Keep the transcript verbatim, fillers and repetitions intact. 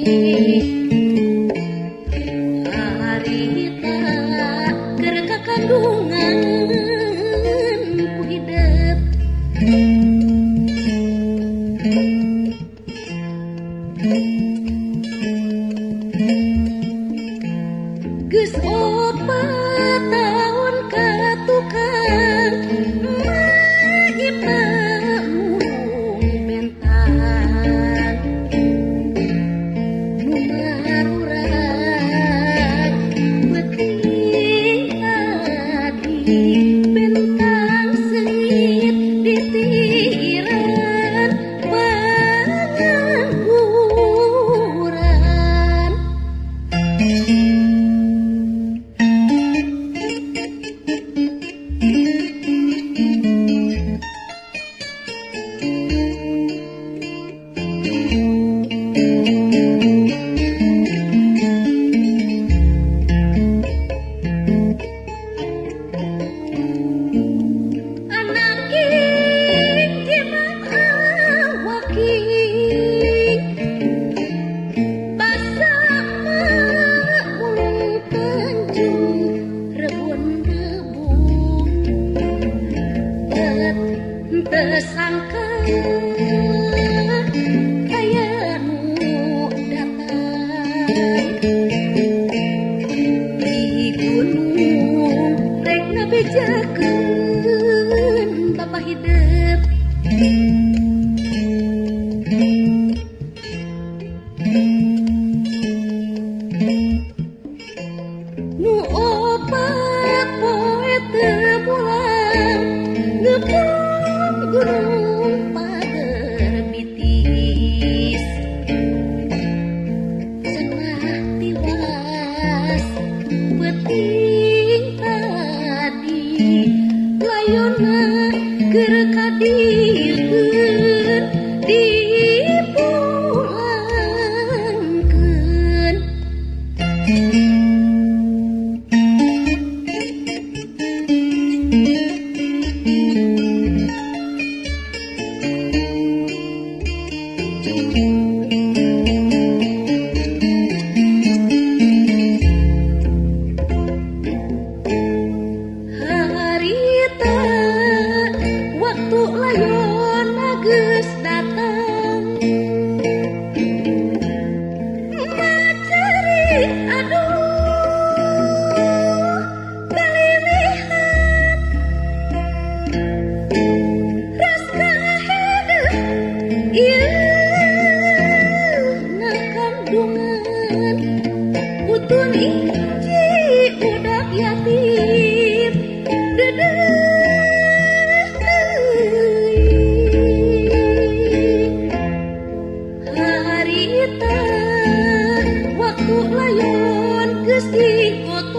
harita keur kakandungan ku hidup geus opat taun ka tukang magipna mulung mentan nu marurag beuting adi bentang sengit di tiran pangangguran. Tersangka aya nu datang di gunung rek ngabejakeun bapa hidup nu opat poe teu pulang ngepung gunung pager bitis cenah tiwas beuting tadi layonna keur kadieun dipulangkeun. Harita waktu layonna geus datang macerit aduh kalilihan ras kahidup ieu na kandungan utun inci budak yatim dedeuh harita waktu layon geus digot